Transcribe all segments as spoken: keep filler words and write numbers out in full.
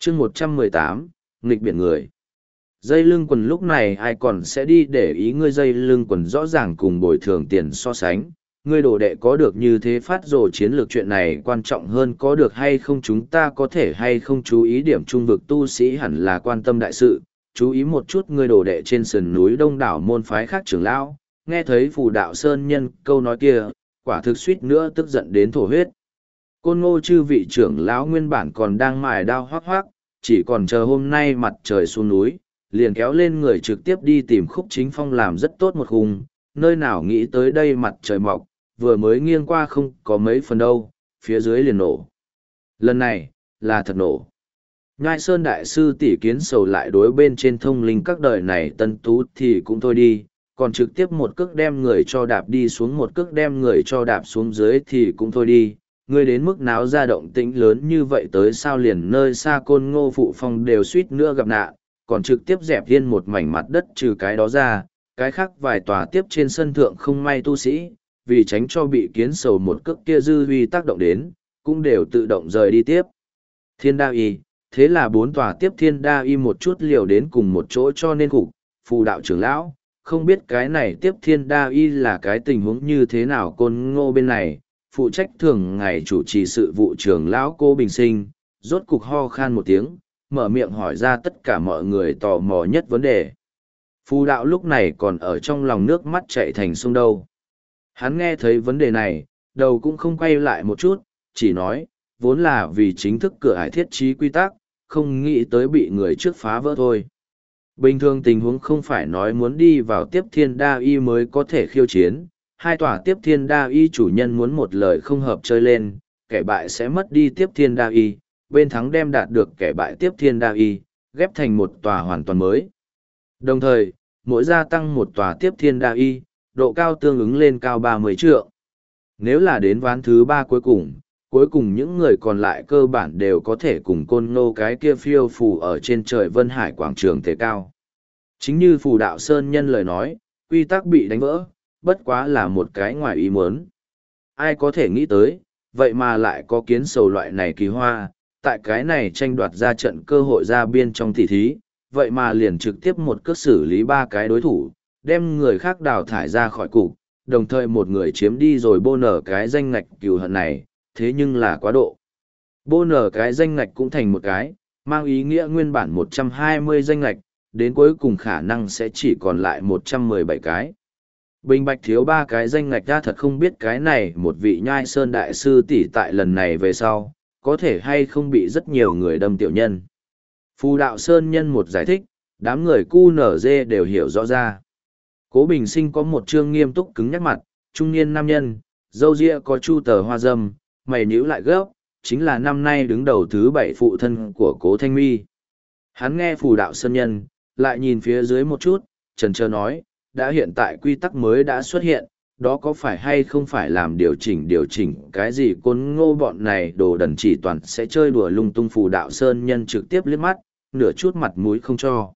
chương một trăm mười tám, nghịch biển người. Dây lưng quần lúc này ai còn sẽ đi để ý ngươi dây lưng quần rõ ràng cùng bồi thường tiền so sánh. Ngươi đồ đệ có được như thế phát rồ chiến lược chuyện này quan trọng hơn có được hay không chúng ta có thể hay không chú ý điểm trung vực tu sĩ hẳn là quan tâm đại sự. Chú ý một chút ngươi đồ đệ trên sườn núi đông đảo môn phái khác trưởng lão, nghe thấy phù đạo sơn nhân câu nói kia, quả thực suýt nữa tức giận đến thổ huyết. Côn Ngô chư vị trưởng lão nguyên bản còn đang mài đao hoác hoác, chỉ còn chờ hôm nay mặt trời xuống núi, liền kéo lên người trực tiếp đi tìm Khúc Chính Phong làm rất tốt một khung, nơi nào nghĩ tới đây mặt trời mọc, vừa mới nghiêng qua không có mấy phần đâu, phía dưới liền nổ. Lần này, là thật nổ. Nhai Sơn Đại Sư tỷ kiến sầu lại đối bên trên thông linh các đời này tân tú thì cũng thôi đi, còn trực tiếp một cước đem người cho đạp đi xuống một cước đem người cho đạp xuống dưới thì cũng thôi đi. Ngươi đến mức náo ra động tĩnh lớn như vậy tới sao liền nơi xa Côn Ngô Phụ Phong đều suýt nữa gặp nạn, còn trực tiếp dẹp yên một mảnh mặt đất trừ cái đó ra, cái khác vài tòa tiếp trên sân thượng không may tu sĩ, vì tránh cho bị kiến sầu một cước kia dư huy tác động đến, cũng đều tự động rời đi tiếp. Thiên đa y, thế là bốn tòa tiếp thiên đa y một chút liều đến cùng một chỗ cho nên cục, phù đạo trưởng lão, không biết cái này tiếp thiên đa y là cái tình huống như thế nào Côn Ngô bên này, phụ trách thường ngày chủ trì sự vụ trưởng lão Cô Bình Sinh, rốt cục ho khan một tiếng, mở miệng hỏi ra tất cả mọi người tò mò nhất vấn đề. Phù đạo lúc này còn ở trong lòng nước mắt chạy thành sông đâu. Hắn nghe thấy vấn đề này, đầu cũng không quay lại một chút, chỉ nói, vốn là vì chính thức cửa ải thiết trí quy tắc, không nghĩ tới bị người trước phá vỡ thôi. Bình thường tình huống không phải nói muốn đi vào tiếp thiên đa y mới có thể khiêu chiến, hai tòa tiếp thiên đa y chủ nhân muốn một lời không hợp chơi lên, kẻ bại sẽ mất đi tiếp thiên đa y, bên thắng đem đạt được kẻ bại tiếp thiên đa y, ghép thành một tòa hoàn toàn mới. Đồng thời, mỗi gia tăng một tòa tiếp thiên đa y, độ cao tương ứng lên cao ba mươi trượng. Nếu là đến ván thứ ba cuối cùng, cuối cùng những người còn lại cơ bản đều có thể cùng Côn Ngô cái kia phiêu phù ở trên trời Vân Hải quảng trường thế cao. Chính như phù đạo Sơn Nhân lời nói, quy tắc bị đánh vỡ, bất quá là một cái ngoài ý muốn. Ai có thể nghĩ tới, vậy mà lại có kiến sầu loại này kỳ hoa, tại cái này tranh đoạt ra trận cơ hội ra biên trong tỷ thí, vậy mà liền trực tiếp một cước xử lý ba cái đối thủ, đem người khác đào thải ra khỏi cục, đồng thời một người chiếm đi rồi bô nở cái danh ngạch cừu hận này, thế nhưng là quá độ. Bô nở cái danh ngạch cũng thành một cái, mang ý nghĩa nguyên bản một trăm hai mươi danh ngạch, đến cuối cùng khả năng sẽ chỉ còn lại một trăm mười bảy cái. Bình Bạch thiếu ba cái danh ngạch ra thật không biết cái này một vị Nhai Sơn Đại Sư tỷ tại lần này về sau, có thể hay không bị rất nhiều người đâm tiểu nhân. Phù đạo Sơn Nhân một giải thích, đám người cu nở dê đều hiểu rõ ra. Cố Bình Sinh có một trương nghiêm túc cứng nhắc mặt, trung niên nam nhân, râu ria có chu tờ hoa dâm, mày nhíu lại gấp, chính là năm nay đứng đầu thứ bảy phụ thân của Cố Thanh Mi. Hắn nghe phù đạo Sơn Nhân, lại nhìn phía dưới một chút, chần chờ nói, đã hiện tại quy tắc mới đã xuất hiện, đó có phải hay không phải làm điều chỉnh điều chỉnh cái gì Côn Ngô bọn này đồ đần chỉ toàn sẽ chơi đùa lung tung phù đạo Sơn Nhân trực tiếp liếc mắt, nửa chút mặt mũi không cho.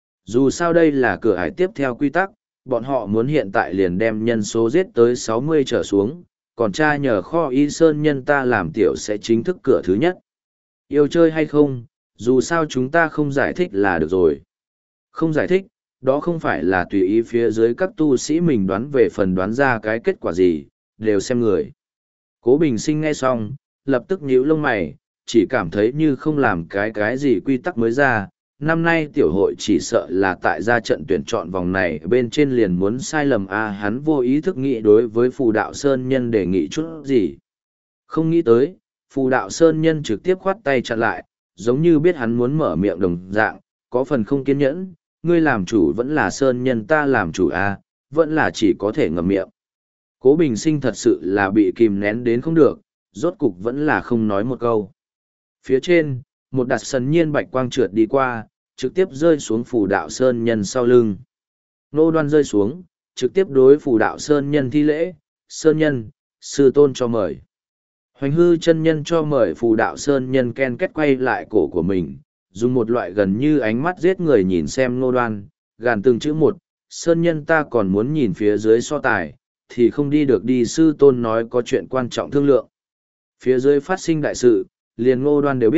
Dù sao đây là cửa ải tiếp theo quy tắc, bọn họ muốn hiện tại liền đem nhân số giết tới sáu mươi trở xuống, còn cha nhờ kho y Sơn Nhân ta làm tiểu sẽ chính thức cửa thứ nhất. Yêu chơi hay không, dù sao chúng ta không giải thích là được rồi. Không giải thích, đó không phải là tùy ý phía dưới các tu sĩ mình đoán về phần đoán ra cái kết quả gì, đều xem người. Cố Bình Sinh nghe xong, lập tức nhíu lông mày, chỉ cảm thấy như không làm cái cái gì quy tắc mới ra. Năm nay tiểu hội chỉ sợ là tại ra trận tuyển chọn vòng này bên trên liền muốn sai lầm a hắn vô ý thức nghĩ đối với phù đạo Sơn Nhân đề nghị chút gì. Không nghĩ tới, phù đạo Sơn Nhân trực tiếp khoát tay chặn lại, giống như biết hắn muốn mở miệng đồng dạng, có phần không kiên nhẫn, ngươi làm chủ vẫn là Sơn Nhân ta làm chủ a vẫn là chỉ có thể ngậm miệng. Cố Bình Sinh thật sự là bị kìm nén đến không được, rốt cục vẫn là không nói một câu. Phía trên, một đặt sần nhiên bạch quang trượt đi qua, trực tiếp rơi xuống phù đạo Sơn Nhân sau lưng. Nô Đoan rơi xuống, trực tiếp đối phù đạo Sơn Nhân thi lễ, Sơn Nhân, sư tôn cho mời. Hoành hư chân nhân cho mời phù đạo Sơn Nhân ken kết quay lại cổ của mình, dùng một loại gần như ánh mắt giết người nhìn xem Nô Đoan, gàn từng chữ một, Sơn Nhân ta còn muốn nhìn phía dưới so tài, thì không đi được đi sư tôn nói có chuyện quan trọng thương lượng. Phía dưới phát sinh đại sự, liền Ngô Đoan đều biết,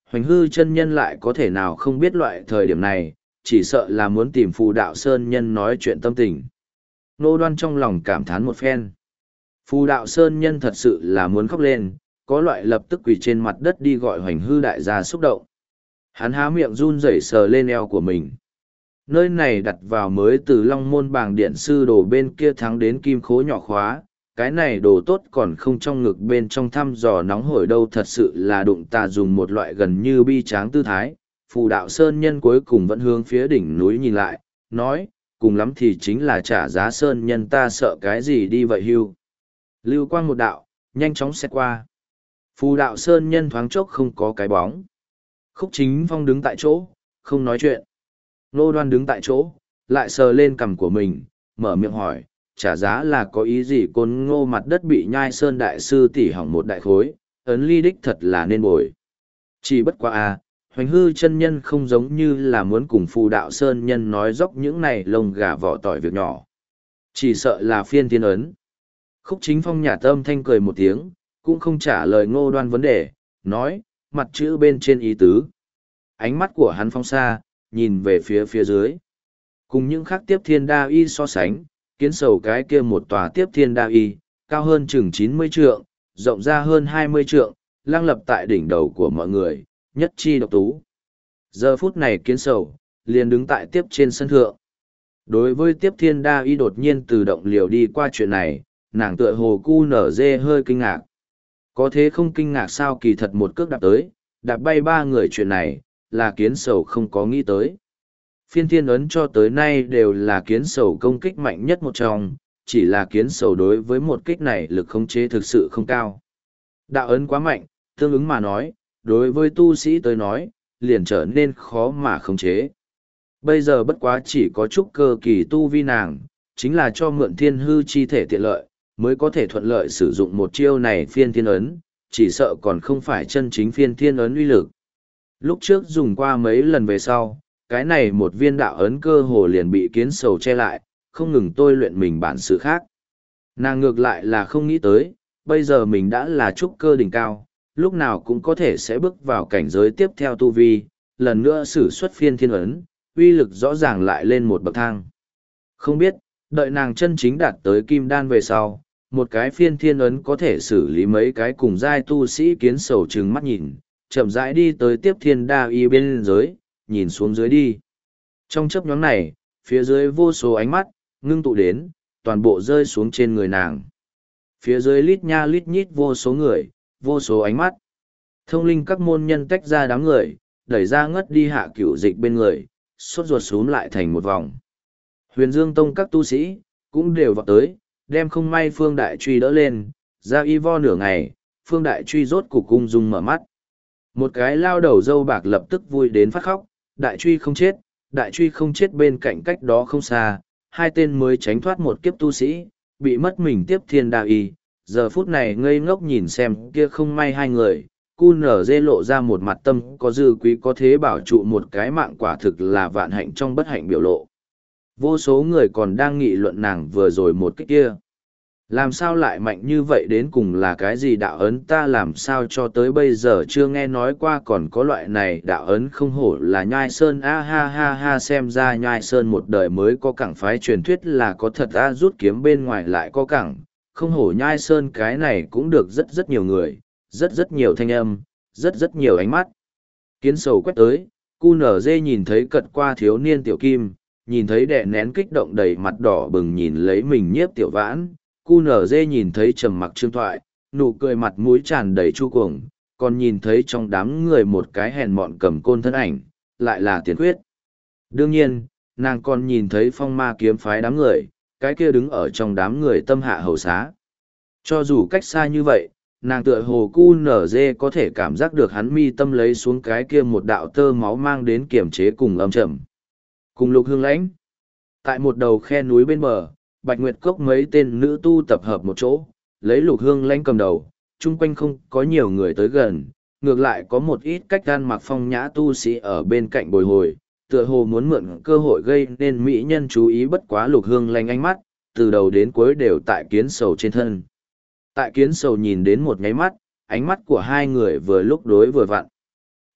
Hoành hư chân nhân lại có thể nào không biết loại thời điểm này, chỉ sợ là muốn tìm phù đạo sơn nhân nói chuyện tâm tình. Nô Đoan trong lòng cảm thán một phen. Phù đạo sơn nhân thật sự là muốn khóc lên, có loại lập tức quỳ trên mặt đất đi gọi hoành hư đại gia xúc động. Hắn há miệng run rẩy sờ lên eo của mình. Nơi này đặt vào mới từ Long Môn Bàng Điện sư đồ bên kia thắng đến kim khố nhỏ khóa, cái này đồ tốt còn không trong ngực bên trong thăm dò nóng hổi đâu, thật sự là đụng tà dùng một loại gần như bi tráng tư thái. Phù đạo sơn nhân cuối cùng vẫn hướng phía đỉnh núi nhìn lại, nói, cùng lắm thì chính là trả giá sơn nhân, ta sợ cái gì đi vậy hưu. Lưu quang một đạo, nhanh chóng xét qua. Phù đạo sơn nhân thoáng chốc không có cái bóng. Khúc Chính Phong đứng tại chỗ, không nói chuyện. Nô Đoan đứng tại chỗ, lại sờ lên cằm của mình, mở miệng hỏi, trả giá là có ý gì? Côn Ngô mặt đất bị Nhai Sơn đại sư tỉ hỏng một đại khối, ấn ly đích thật là nên bồi. Chỉ bất quá à, Hoành hư chân nhân không giống như là muốn cùng phù đạo sơn nhân nói dốc những này lông gà vỏ tỏi việc nhỏ. Chỉ sợ là phiên thiên ấn. Khúc Chính Phong nhà tâm thanh cười một tiếng, cũng không trả lời Ngô Đoan vấn đề, nói, mặt chữ bên trên ý tứ. Ánh mắt của hắn phong xa, nhìn về phía phía dưới. Cùng những khác tiếp thiên đa y so sánh, kiến sầu cái kia một tòa tiếp thiên đa y, cao hơn chừng chín mươi trượng, rộng ra hơn hai mươi trượng, lang lập tại đỉnh đầu của mọi người, nhất chi độc tú. Giờ phút này kiến sầu, liền đứng tại tiếp trên sân thượng. Đối với tiếp thiên đa y đột nhiên từ động liều đi qua chuyện này, nàng tựa hồ cu nở dê hơi kinh ngạc. Có thế không kinh ngạc sao? Kỳ thật một cước đạp tới, đạp bay ba người chuyện này, là kiến sầu không có nghĩ tới. Phiên thiên ấn cho tới nay đều là kiến sầu công kích mạnh nhất một trong, chỉ là kiến sầu đối với một kích này lực khống chế thực sự không cao. Đạo ấn quá mạnh, tương ứng mà nói, đối với tu sĩ tới nói, liền trở nên khó mà khống chế. Bây giờ bất quá chỉ có chút cơ kỳ tu vi nàng, chính là cho mượn thiên hư chi thể tiện lợi, mới có thể thuận lợi sử dụng một chiêu này phiên thiên ấn, chỉ sợ còn không phải chân chính phiên thiên ấn uy lực. Lúc trước dùng qua mấy lần về sau, cái này một viên đạo ấn cơ hồ liền bị kiến sầu che lại, không ngừng tôi luyện mình bản sự khác. Nàng ngược lại là không nghĩ tới, bây giờ mình đã là trúc cơ đỉnh cao, lúc nào cũng có thể sẽ bước vào cảnh giới tiếp theo tu vi, lần nữa sử xuất phiên thiên ấn, uy lực rõ ràng lại lên một bậc thang. Không biết, đợi nàng chân chính đạt tới kim đan về sau, một cái phiên thiên ấn có thể xử lý mấy cái cùng giai tu sĩ. Kiến sầu trừng mắt nhìn, chậm rãi đi tới tiếp thiên đa y bên dưới, nhìn xuống dưới đi. Trong chấp nhóm này, phía dưới vô số ánh mắt, ngưng tụ đến, toàn bộ rơi xuống trên người nàng. Phía dưới lít nha lít nhít vô số người, vô số ánh mắt. Thông linh các môn nhân tách ra đám người, đẩy ra ngất đi Hạ Cửu Dịch bên người, sốt ruột xuống lại thành một vòng. Huyền Dương Tông các tu sĩ, cũng đều vọt tới, đem không may Phương Đại Truy đỡ lên, ra y vo nửa ngày, Phương Đại Truy rốt cục cung dung mở mắt. Một cái lao đầu dâu bạc lập tức vui đến phát khóc, Đại Truy không chết, Đại Truy không chết. Bên cạnh cách đó không xa, hai tên mới tránh thoát một kiếp tu sĩ, bị mất mình tiếp thiên đa y, giờ phút này ngây ngốc nhìn xem kia không may hai người, cu nở dê lộ ra một mặt tâm có dư quý có thế bảo trụ một cái mạng, quả thực là vạn hạnh trong bất hạnh biểu lộ. Vô số người còn đang nghị luận nàng vừa rồi một cái kia. Làm sao lại mạnh như vậy, đến cùng là cái gì đạo ấn, ta làm sao cho tới bây giờ chưa nghe nói qua còn có loại này đạo ấn, không hổ là Nhai Sơn a ha ha ha, xem ra Nhai Sơn một đời mới có cảng phái truyền thuyết là có thật a, rút kiếm bên ngoài lại có cảng, không hổ Nhai Sơn cái này cũng được rất rất nhiều người, rất rất nhiều thanh âm, rất rất nhiều ánh mắt. Kiến sầu quét tới, cu nở dê nhìn thấy cật qua thiếu niên tiểu kim, nhìn thấy đẻ nén kích động đầy mặt đỏ bừng nhìn lấy mình nhiếp tiểu vãn, cu nở dê nhìn thấy trầm mặc trương thoại, nụ cười mặt mũi tràn đầy chu cuồng, còn nhìn thấy trong đám người một cái hèn mọn cầm côn thân ảnh, lại là Tiền Khuyết. Đương nhiên, nàng còn nhìn thấy phong ma kiếm phái đám người, cái kia đứng ở trong đám người tâm hạ hầu xá. Cho dù cách xa như vậy, nàng tựa hồ cu nở dê có thể cảm giác được hắn mi tâm lấy xuống cái kia một đạo tơ máu mang đến kiềm chế cùng âm trầm. Cùng Lục Hương Lãnh, tại một đầu khe núi bên bờ, Bạch Nguyệt Cốc mấy tên nữ tu tập hợp một chỗ, lấy Lục Hương Lãnh cầm đầu, chung quanh không có nhiều người tới gần, ngược lại có một ít cách gan mặc phong nhã tu sĩ ở bên cạnh bồi hồi, tựa hồ muốn mượn cơ hội gây nên mỹ nhân chú ý. Bất quá Lục Hương Lãnh ánh mắt, từ đầu đến cuối đều tại Kiến Sầu trên thân. Tại Kiến Sầu nhìn đến một nháy mắt, ánh mắt của hai người vừa lúc đối vừa vặn.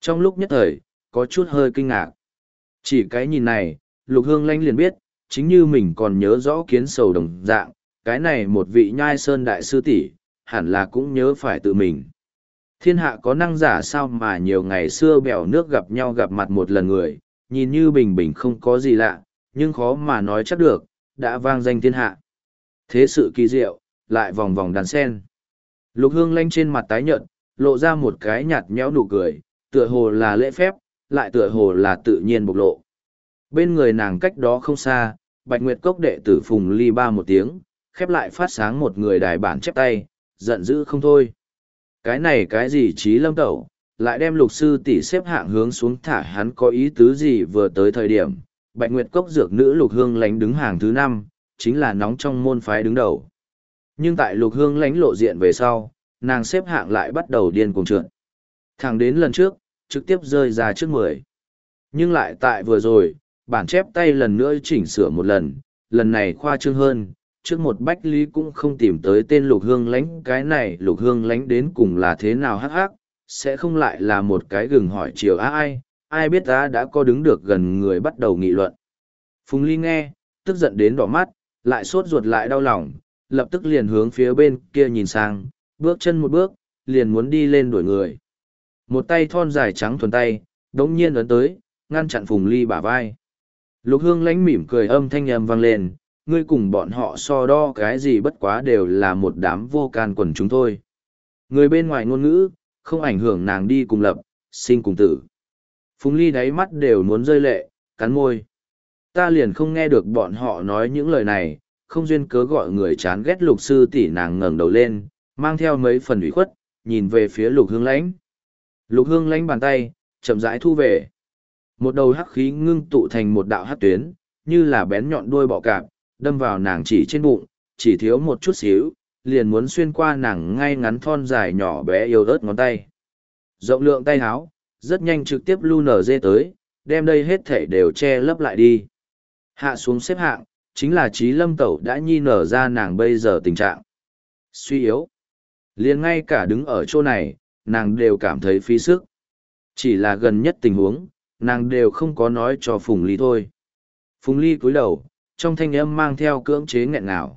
Trong lúc nhất thời, có chút hơi kinh ngạc. Chỉ cái nhìn này, Lục Hương Lãnh liền biết, chính như mình còn nhớ rõ kiến sầu đồng dạng, cái này một vị nhai sơn đại sư tỷ hẳn là cũng nhớ phải tự mình. Thiên hạ có năng giả sao mà nhiều ngày xưa bèo nước gặp nhau gặp mặt một lần người, nhìn như bình bình không có gì lạ, nhưng khó mà nói chắc được, đã vang danh thiên hạ. Thế sự kỳ diệu, lại vòng vòng đàn sen. Lục Hương Lãnh trên mặt tái nhợt, lộ ra một cái nhạt nhẽo nụ cười, tựa hồ là lễ phép, lại tựa hồ là tự nhiên bộc lộ. Bên người nàng cách đó không xa, Bạch Nguyệt Cốc đệ tử Phùng Ly ba một tiếng, khép lại phát sáng một người đài bản chép tay, giận dữ không thôi. Cái này cái gì Trí Lâm Tẩu, lại đem Lục sư tỷ xếp hạng hướng xuống thả hắn có ý tứ gì vừa tới thời điểm, Bạch Nguyệt Cốc dược nữ Lục Hương Lãnh đứng hàng thứ năm, chính là nóng trong môn phái đứng đầu. Nhưng tại Lục Hương Lãnh lộ diện về sau, nàng xếp hạng lại bắt đầu điên cuồng trượt. Thẳng đến lần trước, trực tiếp rơi ra trước mười. Nhưng lại tại vừa rồi, bản chép tay lần nữa chỉnh sửa một lần, lần này khoa trương hơn, trước một bách lý cũng không tìm tới tên Lục Hương Lãnh, cái này Lục Hương Lãnh đến cùng là thế nào hắc hắc, sẽ không lại là một cái gừng hỏi chiều á ai, ai biết ta đã có đứng được gần người bắt đầu nghị luận. Phùng Ly nghe, tức giận đến đỏ mắt, lại sốt ruột lại đau lòng, lập tức liền hướng phía bên kia nhìn sang, bước chân một bước, liền muốn đi lên đuổi người. Một tay thon dài trắng thuần tay, đống nhiên ấn tới, ngăn chặn Phùng Ly bả vai. Lục Hương Lãnh mỉm cười âm thanh âm vang lên, ngươi cùng bọn họ so đo cái gì bất quá đều là một đám vô can quần chúng thôi. Người bên ngoài ngôn ngữ, không ảnh hưởng nàng đi cùng lập, sinh cùng tử. Phùng Ly đáy mắt đều muốn rơi lệ, cắn môi. Ta liền không nghe được bọn họ nói những lời này, không duyên cớ gọi người chán ghét Lục sư tỷ. Nàng ngẩng đầu lên, mang theo mấy phần ủy khuất, nhìn về phía Lục Hương Lãnh. Lục Hương Lãnh bàn tay, chậm rãi thu về. Một đầu hắc khí ngưng tụ thành một đạo hắc tuyến, như là bén nhọn đuôi bọ cạp, đâm vào nàng chỉ trên bụng, chỉ thiếu một chút xíu, liền muốn xuyên qua nàng ngay ngắn thon dài nhỏ bé yếu ớt ngón tay. Rộng lượng tay háo, rất nhanh trực tiếp lu nở dê tới, đem đây hết thể đều che lấp lại đi. Hạ xuống xếp hạng, chính là Trí Lâm Tẩu đã nhi nở ra nàng bây giờ tình trạng suy yếu. Liền ngay cả đứng ở chỗ này, nàng đều cảm thấy phí sức. Chỉ là gần nhất tình huống, nàng đều không có nói cho Phùng Ly thôi. Phùng Ly cúi đầu, trong thanh âm mang theo cưỡng chế nghẹn ngào.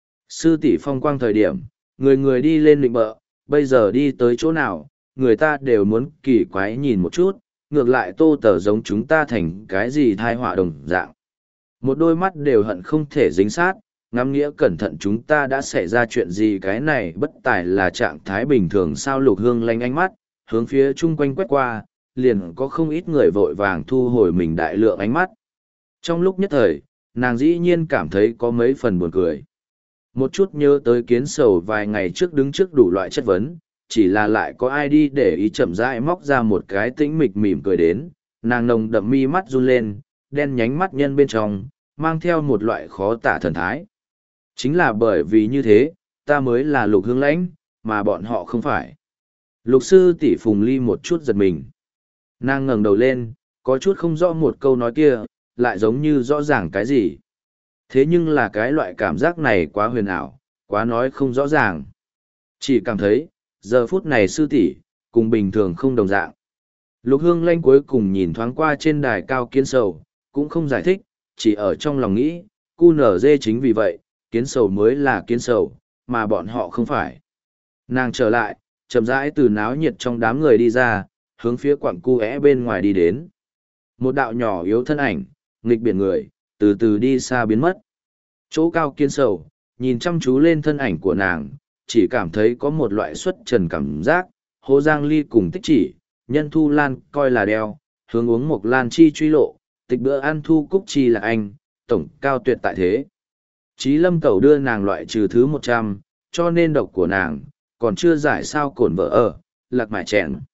Sư tỷ phong quang thời điểm, người người đi lên định bợ, bây giờ đi tới chỗ nào, người ta đều muốn kỳ quái nhìn một chút, ngược lại Tô Tở giống chúng ta thành cái gì thai họa đồng dạng. Một đôi mắt đều hận không thể dính sát, ngắm nghĩa cẩn thận chúng ta đã xảy ra chuyện gì, cái này bất tài là trạng thái bình thường sao. Lục Hương Lãnh ánh mắt, hướng phía chung quanh quét qua, liền có không ít người vội vàng thu hồi mình đại lượng ánh mắt. Trong lúc nhất thời, nàng dĩ nhiên cảm thấy có mấy phần buồn cười. Một chút nhớ tới Kiến Sầu vài ngày trước đứng trước đủ loại chất vấn, chỉ là lại có ai đi để ý chậm rãi móc ra một cái tĩnh mịch mỉm cười đến, nàng nồng đậm mi mắt run lên, đen nhánh mắt nhân bên trong, mang theo một loại khó tả thần thái. Chính là bởi vì như thế, ta mới là Lục Hương Lãnh, mà bọn họ không phải. Lục sư tỷ Phùng Ly một chút giật mình. Nàng ngẩng đầu lên, có chút không rõ một câu nói kia, lại giống như rõ ràng cái gì. Thế nhưng là cái loại cảm giác này quá huyền ảo, quá nói không rõ ràng. Chỉ cảm thấy, giờ phút này sư tỷ cùng bình thường không đồng dạng. Lục Hương Lãnh cuối cùng nhìn thoáng qua trên đài cao Kiến Sầu, cũng không giải thích, chỉ ở trong lòng nghĩ, cu nở dê chính vì vậy, Kiến Sầu mới là Kiến Sầu, mà bọn họ không phải. Nàng trở lại, chậm rãi từ náo nhiệt trong đám người đi ra, hướng phía quặng cu é bên ngoài đi đến. Một đạo nhỏ yếu thân ảnh, nghịch biển người, từ từ đi xa biến mất. Chỗ cao Kiến Sầu, nhìn chăm chú lên thân ảnh của nàng, chỉ cảm thấy có một loại xuất trần cảm giác, Hồ Giang Ly cùng Tích Chỉ, nhân thu lan coi là đeo, hướng uống một lan chi truy lộ, tịch bữa ăn thu cúc chi là anh, tổng cao tuyệt tại thế. Chí Lâm Tẩu đưa nàng loại trừ thứ một trăm, cho nên độc của nàng, còn chưa giải sao cổn vợ ở, lạc mải chèn.